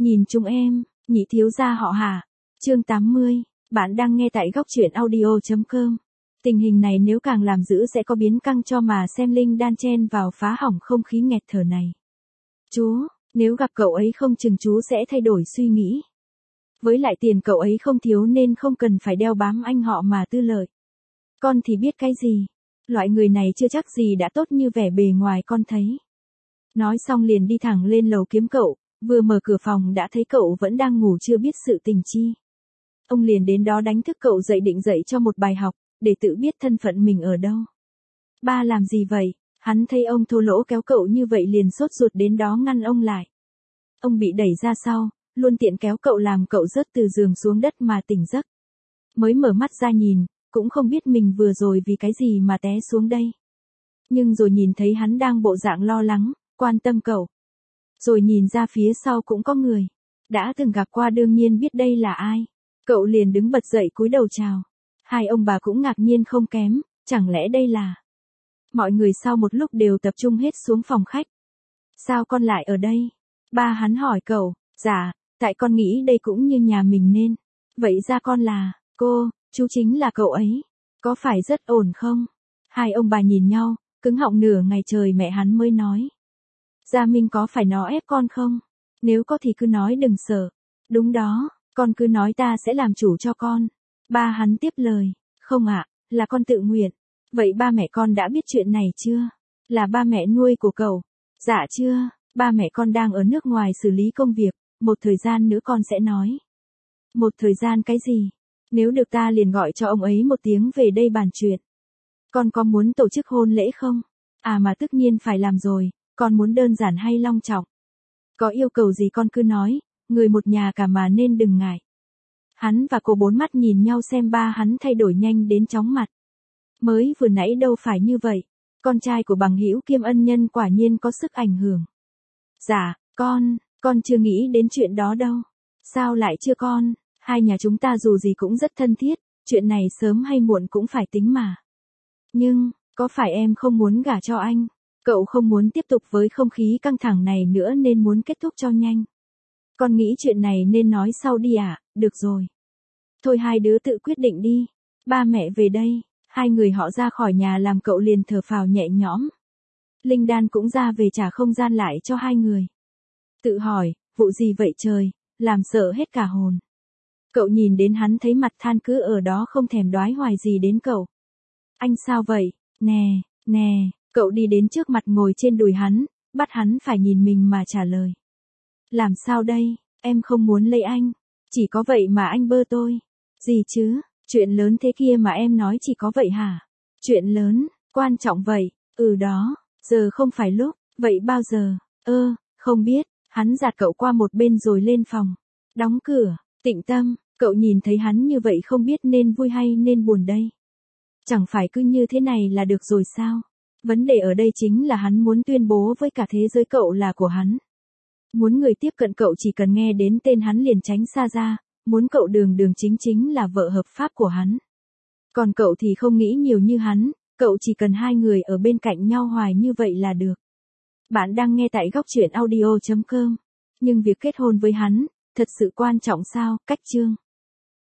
Nhìn chúng em, nhị thiếu gia họ Hà. Chương 80, bạn đang nghe tại góc truyện audio.com. Tình hình này nếu càng làm dữ sẽ có biến căng cho mà xem Linh đan chen vào phá hỏng không khí nghẹt thở này. Chú, nếu gặp cậu ấy không chừng chú sẽ thay đổi suy nghĩ. Với lại tiền cậu ấy không thiếu nên không cần phải đeo bám anh họ mà tư lợi. Con thì biết cái gì, loại người này chưa chắc gì đã tốt như vẻ bề ngoài con thấy. Nói xong liền đi thẳng lên lầu kiếm cậu, vừa mở cửa phòng đã thấy cậu vẫn đang ngủ chưa biết sự tình chi. Ông liền đến đó đánh thức cậu dậy định dạy cho một bài học, để tự biết thân phận mình ở đâu. Ba làm gì vậy? Hắn thấy ông thô lỗ kéo cậu như vậy liền sốt ruột đến đó ngăn ông lại. Ông bị đẩy ra sau, luôn tiện kéo cậu làm cậu rớt từ giường xuống đất mà tỉnh giấc. Mới mở mắt ra nhìn, cũng không biết mình vừa rồi vì cái gì mà té xuống đây. Nhưng rồi nhìn thấy hắn đang bộ dạng lo lắng, quan tâm cậu. Rồi nhìn ra phía sau cũng có người. Đã từng gặp qua đương nhiên biết đây là ai. Cậu liền đứng bật dậy cúi đầu chào. Hai ông bà cũng ngạc nhiên không kém, chẳng lẽ đây là... Mọi người sau một lúc đều tập trung hết xuống phòng khách. Sao con lại ở đây? Ba hắn hỏi cậu. Dạ, tại con nghĩ đây cũng như nhà mình nên. Vậy ra con là, cô, chú chính là cậu ấy. Có phải rất ổn không? Hai ông bà nhìn nhau, cứng họng nửa ngày trời mẹ hắn mới nói. Gia Minh có phải nó ép con không? Nếu có thì cứ nói đừng sợ. Đúng đó, con cứ nói ta sẽ làm chủ cho con. Ba hắn tiếp lời. Không ạ, là con tự nguyện. Vậy ba mẹ con đã biết chuyện này chưa? Là ba mẹ nuôi của cậu? Dạ chưa, ba mẹ con đang ở nước ngoài xử lý công việc, một thời gian nữa con sẽ nói. Một thời gian cái gì? Nếu được ta liền gọi cho ông ấy một tiếng về đây bàn chuyện. Con có muốn tổ chức hôn lễ không? À mà tất nhiên phải làm rồi, con muốn đơn giản hay long trọng? Có yêu cầu gì con cứ nói, người một nhà cả mà nên đừng ngại. Hắn và cô bốn mắt nhìn nhau xem ba hắn thay đổi nhanh đến chóng mặt. Mới vừa nãy đâu phải như vậy, con trai của bằng hữu kiêm ân nhân quả nhiên có sức ảnh hưởng. Dạ, con chưa nghĩ đến chuyện đó đâu. Sao lại chưa con, hai nhà chúng ta dù gì cũng rất thân thiết, chuyện này sớm hay muộn cũng phải tính mà. Nhưng, có phải em không muốn gả cho anh? Cậu không muốn tiếp tục với không khí căng thẳng này nữa nên muốn kết thúc cho nhanh. Con nghĩ chuyện này nên nói sau đi à, được rồi. Thôi hai đứa tự quyết định đi, ba mẹ về đây. Hai người họ ra khỏi nhà làm cậu liền thở phào nhẹ nhõm. Linh Đan cũng ra về trả không gian lại cho hai người. Tự hỏi, vụ gì vậy trời, làm sợ hết cả hồn. Cậu nhìn đến hắn thấy mặt than cứ ở đó không thèm đoái hoài gì đến cậu. Anh sao vậy, nè, cậu đi đến trước mặt ngồi trên đùi hắn, bắt hắn phải nhìn mình mà trả lời. Làm sao đây, em không muốn lấy anh, chỉ có vậy mà anh bơ tôi. Gì chứ? Chuyện lớn thế kia mà em nói chỉ có vậy hả? Chuyện lớn, quan trọng vậy, đó, giờ không phải lúc, vậy bao giờ? Không biết, hắn gạt cậu qua một bên rồi lên phòng. Đóng cửa, Tịnh Tâm, cậu nhìn thấy hắn như vậy không biết nên vui hay nên buồn đây. Chẳng phải cứ như thế này là được rồi sao? Vấn đề ở đây chính là hắn muốn tuyên bố với cả thế giới cậu là của hắn. Muốn người tiếp cận cậu chỉ cần nghe đến tên hắn liền tránh xa ra. Muốn cậu đường đường chính chính là vợ hợp pháp của hắn. Còn cậu thì không nghĩ nhiều như hắn, cậu chỉ cần hai người ở bên cạnh nhau hoài như vậy là được. Bạn đang nghe tại góc truyện audio.com. Nhưng việc kết hôn với hắn, thật sự quan trọng sao? Cách chương.